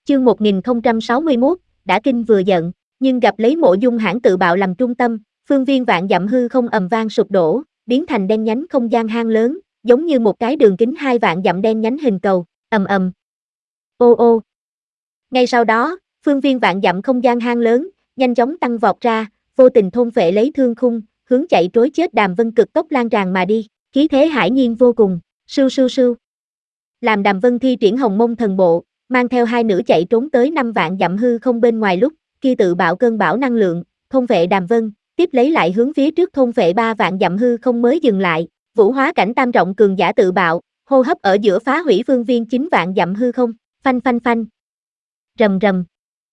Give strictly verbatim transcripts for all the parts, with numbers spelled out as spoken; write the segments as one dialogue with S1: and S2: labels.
S1: Chương một nghìn không trăm sáu mươi mốt, đã kinh vừa giận, nhưng gặp lấy Mộ Dung hãn tự bạo làm trung tâm, phương viên vạn dặm hư không ầm vang sụp đổ, biến thành đen nhánh không gian hang lớn, giống như một cái đường kính hai vạn dặm đen nhánh hình cầu, ầm ầm. Ô ô. Ngay sau đó, phương viên vạn dặm không gian hang lớn, nhanh chóng tăng vọt ra, vô tình thôn phệ lấy thương khung, hướng chạy trối chết Đàm Vân cực tốc lan tràn mà đi, khí thế hải nhiên vô cùng, sưu sưu sưu. Làm Đàm Vân thi triển Hồng Mông thần bộ, mang theo hai nữ chạy trốn tới năm vạn dặm hư không bên ngoài lúc, kia tự bạo cơn bão năng lượng, thôn phệ Đàm Vân, tiếp lấy lại hướng phía trước thôn phệ ba vạn dặm hư không mới dừng lại, vũ hóa cảnh tam trọng cường giả tự bạo, hô hấp ở giữa phá hủy phương viên chín vạn dặm hư không, phanh phanh phanh. Rầm rầm.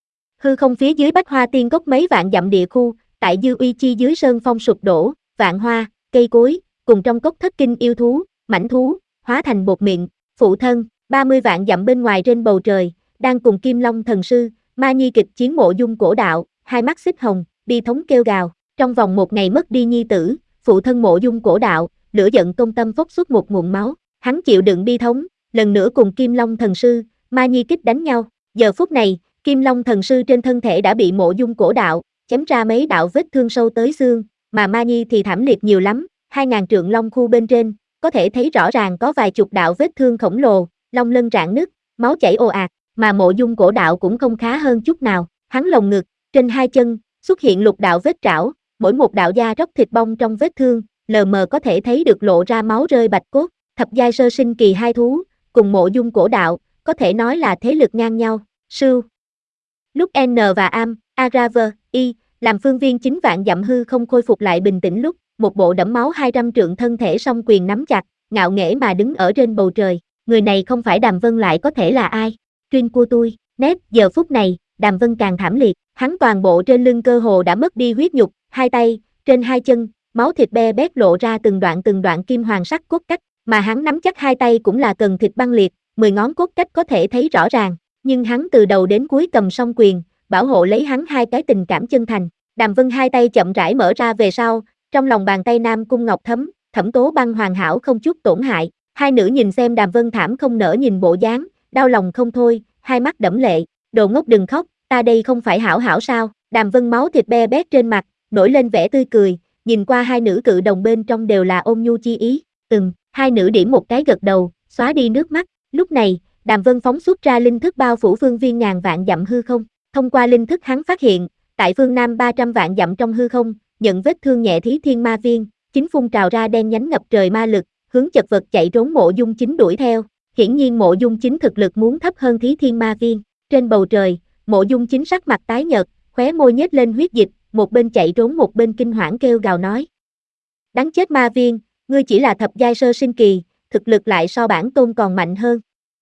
S1: Hư không phía dưới Bách Hoa Tiên Cốc mấy vạn dặm địa khu, tại dư uy chi dưới sơn phong sụp đổ, vạn hoa, cây cối, cùng trong cốc thất kinh yêu thú, mãnh thú, hóa thành bột miệng, phụ thân, ba mươi vạn dặm bên ngoài trên bầu trời, đang cùng Kim Long thần sư, Ma Nhi kịch chiến Mộ Dung cổ đạo, hai mắt xích hồng, bi thống kêu gào, trong vòng một ngày mất đi nhi tử, phụ thân Mộ Dung cổ đạo, lửa giận công tâm phốc xuất một nguồn máu, hắn chịu đựng bi thống, lần nữa cùng Kim Long thần sư, Ma Nhi kích đánh nhau, giờ phút này, Kim Long thần sư trên thân thể đã bị Mộ Dung cổ đạo, chém ra mấy đạo vết thương sâu tới xương, mà Ma Nhi thì thảm liệt nhiều lắm, hai ngàn trượng long khu bên trên, có thể thấy rõ ràng có vài chục đạo vết thương khổng lồ, long lân rạn nứt, máu chảy ồ ạt, mà Mộ Dung cổ đạo cũng không khá hơn chút nào, hắn lồng ngực, trên hai chân, xuất hiện lục đạo vết trảo, mỗi một đạo da róc thịt bong trong vết thương, lờ mờ có thể thấy được lộ ra máu rơi bạch cốt, thập giai sơ sinh kỳ hai thú, cùng Mộ Dung cổ đạo, có thể nói là thế lực ngang nhau, sưu. Lúc N và Am, Araver, Y, làm phương viên chín vạn dặm hư không khôi phục lại bình tĩnh lúc, một bộ đẫm máu hai trăm trượng thân thể song quyền nắm chặt, ngạo nghễ mà đứng ở trên bầu trời, người này không phải Đàm Vân lại có thể là ai, Truyên của tôi, nét, giờ phút này, Đàm Vân càng thảm liệt, hắn toàn bộ trên lưng cơ hồ đã mất đi huyết nhục, hai tay, trên hai chân, máu thịt be bét lộ ra từng đoạn từng đoạn kim hoàng sắc cốt cách, mà hắn nắm chắc hai tay cũng là cần thịt băng liệt, mười ngón cốt cách có thể thấy rõ ràng, nhưng hắn từ đầu đến cuối cầm song quyền, bảo hộ lấy hắn hai cái tình cảm chân thành. Đàm Vân hai tay chậm rãi mở ra về sau, trong lòng bàn tay Nam Cung Ngọc Thấm, Thẩm Tố Băng hoàn hảo không chút tổn hại. Hai nữ nhìn xem Đàm Vân thảm không nỡ nhìn bộ dáng, đau lòng không thôi, hai mắt đẫm lệ, đồ ngốc đừng khóc, ta đây không phải hảo hảo sao? Đàm Vân máu thịt be bét trên mặt, nổi lên vẻ tươi cười, nhìn qua hai nữ cự đồng bên trong đều là ôn nhu chi ý. Ừm, hai nữ điểm một cái gật đầu, xóa đi nước mắt. Lúc này, Đàm Vân phóng xuất ra linh thức bao phủ phương viên ngàn vạn dặm hư không. Thông qua linh thức hắn phát hiện, tại phương Nam ba trăm vạn dặm trong hư không, nhận vết thương nhẹ Thí Thiên Ma Viên, chính phun trào ra đen nhánh ngập trời ma lực, hướng chật vật chạy trốn Mộ Dung Chính đuổi theo. Hiển nhiên Mộ Dung Chính thực lực muốn thấp hơn Thí Thiên Ma Viên. Trên bầu trời, Mộ Dung Chính sắc mặt tái nhợt, khóe môi nhếch lên huyết dịch, một bên chạy trốn một bên kinh hoảng kêu gào nói: "Đáng chết Ma Viên, ngươi chỉ là thập giai sơ sinh kỳ, thực lực lại so bản tôn còn mạnh hơn."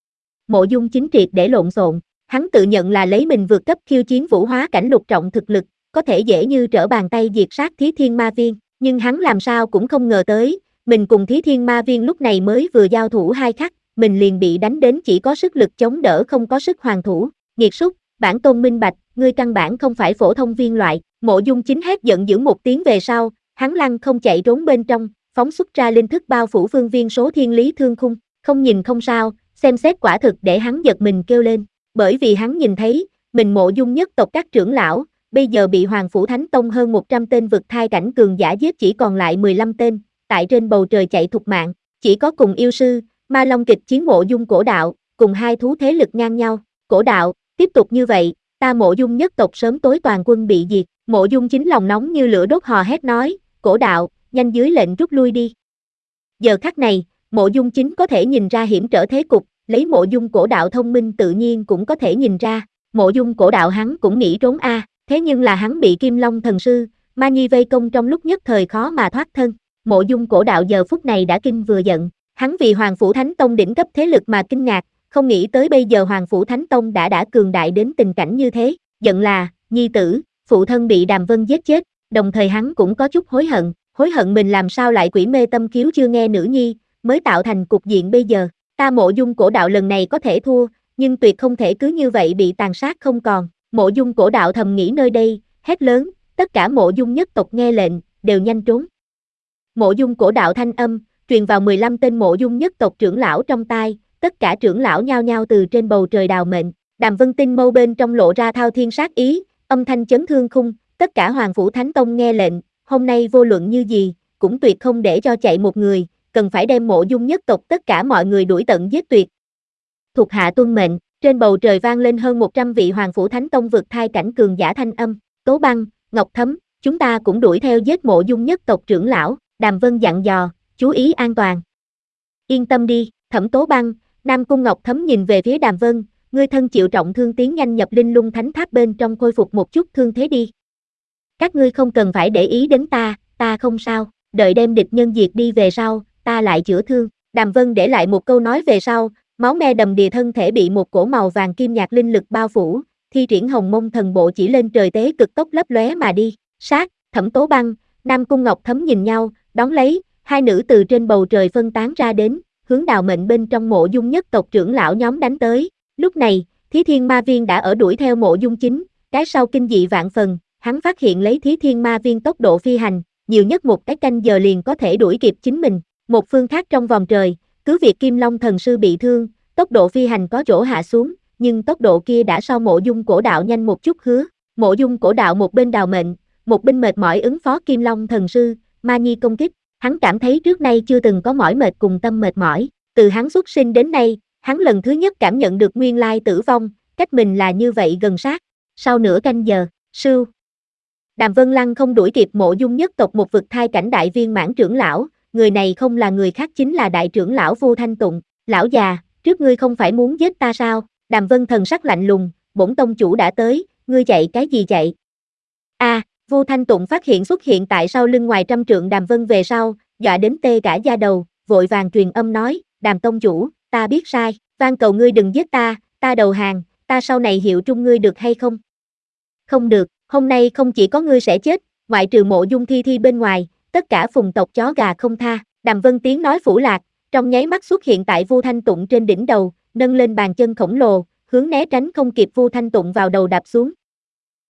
S1: Mộ Dung Chính triệt để lộn xộn, hắn tự nhận là lấy mình vượt cấp khiêu chiến vũ hóa cảnh lục trọng thực lực, có thể dễ như trở bàn tay diệt sát Thí Thiên Ma Viên, nhưng hắn làm sao cũng không ngờ tới, mình cùng Thí Thiên Ma Viên lúc này mới vừa giao thủ hai khắc, mình liền bị đánh đến chỉ có sức lực chống đỡ không có sức hoàn thủ, nghiệt súc, bản tôn minh bạch, ngươi căn bản không phải phổ thông viên loại. Mộ Dung Chính hét giận dữ một tiếng về sau, hắn lăn không chạy trốn bên trong, phóng xuất ra linh thức bao phủ phương viên số thiên lý thương khung, không nhìn không sao, xem xét quả thực để hắn giật mình kêu lên, bởi vì hắn nhìn thấy, mình Mộ Dung nhất tộc các trưởng lão, bây giờ bị Hoàng Phủ Thánh Tông hơn một trăm tên vực thai cảnh cường giả giết chỉ còn lại mười lăm tên, tại trên bầu trời chạy thục mạng, chỉ có cùng yêu sư, Ma Long kịch chiến Mộ Dung cổ đạo, cùng hai thú thế lực ngang nhau, cổ đạo, tiếp tục như vậy, ta Mộ Dung nhất tộc sớm tối toàn quân bị diệt. Mộ Dung Chính lòng nóng như lửa đốt hò hét nói, cổ đạo, nhanh dưới lệnh rút lui đi. Giờ khắc này, Mộ Dung Chính có thể nhìn ra hiểm trở thế cục, lấy Mộ Dung cổ đạo thông minh tự nhiên cũng có thể nhìn ra, Mộ Dung cổ đạo hắn cũng nghĩ trốn a, à, thế nhưng là hắn bị Kim Long thần sư, Ma Nhi vây công trong lúc nhất thời khó mà thoát thân. Mộ Dung cổ đạo giờ phút này đã kinh vừa giận, hắn vì Hoàng Phủ Thánh Tông đỉnh cấp thế lực mà kinh ngạc, không nghĩ tới bây giờ Hoàng Phủ Thánh Tông đã đã cường đại đến tình cảnh như thế, giận là, nhi tử, phụ thân bị Đàm Vân giết chết, đồng thời hắn cũng có chút hối hận, hối hận mình làm sao lại quỷ mê tâm kiếu chưa nghe nữ nhi, mới tạo thành cục diện bây giờ. Ta Mộ Dung cổ đạo lần này có thể thua, nhưng tuyệt không thể cứ như vậy bị tàn sát không còn. Mộ Dung cổ đạo thầm nghĩ nơi đây, hét lớn, tất cả Mộ Dung nhất tộc nghe lệnh, đều nhanh trốn. Mộ Dung cổ đạo thanh âm, truyền vào mười lăm tên Mộ Dung nhất tộc trưởng lão trong tai, tất cả trưởng lão nhao nhao từ trên bầu trời đào mệnh, Đàm Vân tinh mâu bên trong lộ ra thao thiên sát ý, âm thanh chấn thương khung, tất cả Hoàng Phủ Thánh Tông nghe lệnh, hôm nay vô luận như gì, cũng tuyệt không để cho chạy một người, cần phải đem Mộ Dung nhất tộc tất cả mọi người đuổi tận giết tuyệt. Thuộc hạ tuân mệnh, trên bầu trời vang lên hơn một trăm vị Hoàng Phủ Thánh Tông vượt thai cảnh cường giả thanh âm, Tố Băng, Ngọc Thấm, chúng ta cũng đuổi theo giết Mộ Dung nhất tộc trưởng lão, Đàm Vân dặn dò, chú ý an toàn. Yên tâm đi, Thẩm Tố Băng, Nam Cung Ngọc Thấm nhìn về phía Đàm Vân, ngươi thân chịu trọng thương tiến nhanh nhập Linh Lung Thánh Tháp bên trong khôi phục một chút thương thế đi. Các ngươi không cần phải để ý đến ta, ta không sao, đợi đem địch nhân diệt đi về sau, ta lại chữa thương. Đàm Vân để lại một câu nói về sau, máu me đầm đìa thân thể bị một cổ màu vàng kim nhạt linh lực bao phủ, thi triển Hồng Mông Thần Bộ chỉ lên trời tế cực tốc lấp lóe mà đi. Sát, Thẩm Tố Băng, Nam Cung Ngọc Thấm nhìn nhau, đón lấy, hai nữ từ trên bầu trời phân tán ra đến, hướng Đào Mệnh bên trong Mộ Dung nhất tộc trưởng lão nhóm đánh tới. Lúc này, Thí Thiên Ma Viên đã ở đuổi theo Mộ Dung Chính, cái sau kinh dị vạn phần, hắn phát hiện lấy Thí Thiên Ma Viên tốc độ phi hành, nhiều nhất một cái canh giờ liền có thể đuổi kịp chính mình. Một phương khác trong vòng trời, cứ việc Kim Long thần sư bị thương, tốc độ phi hành có chỗ hạ xuống, nhưng tốc độ kia đã so Mộ Dung Cổ Đạo nhanh một chút hứa. Mộ Dung Cổ Đạo một bên Đào Mệnh, một bên mệt mỏi ứng phó Kim Long thần sư, Ma Nhi công kích, hắn cảm thấy trước nay chưa từng có mỏi mệt cùng tâm mệt mỏi, từ hắn xuất sinh đến nay, hắn lần thứ nhất cảm nhận được nguyên lai tử vong, cách mình là như vậy gần sát. Sau nửa canh giờ, sưu. Đàm Vân Lăng không đuổi kịp Mộ Dung nhất tộc một vực thai cảnh đại viên mãn trưởng lão, người này không là người khác chính là đại trưởng lão Vu Thanh Tụng. Lão già, trước ngươi không phải muốn giết ta sao? Đàm Vân thần sắc lạnh lùng, bổn tông chủ đã tới, ngươi chạy cái gì chạy? A, à, Vu Thanh Tụng phát hiện xuất hiện tại sau lưng ngoài trăm trượng Đàm Vân về sau, dọa đến tê cả da đầu, vội vàng truyền âm nói, Đàm tông chủ, ta biết sai, van cầu ngươi đừng giết ta, ta đầu hàng, ta sau này hiệu trung ngươi được hay không? Không được, hôm nay không chỉ có ngươi sẽ chết, ngoại trừ Mộ Dung Thi Thi bên ngoài, tất cả phùng tộc chó gà không tha. Đàm Vân tiếng nói phủ lạc, trong nháy mắt xuất hiện tại Vu Thanh Tụng trên đỉnh đầu, nâng lên bàn chân khổng lồ, hướng né tránh không kịp Vu Thanh Tụng vào đầu đạp xuống.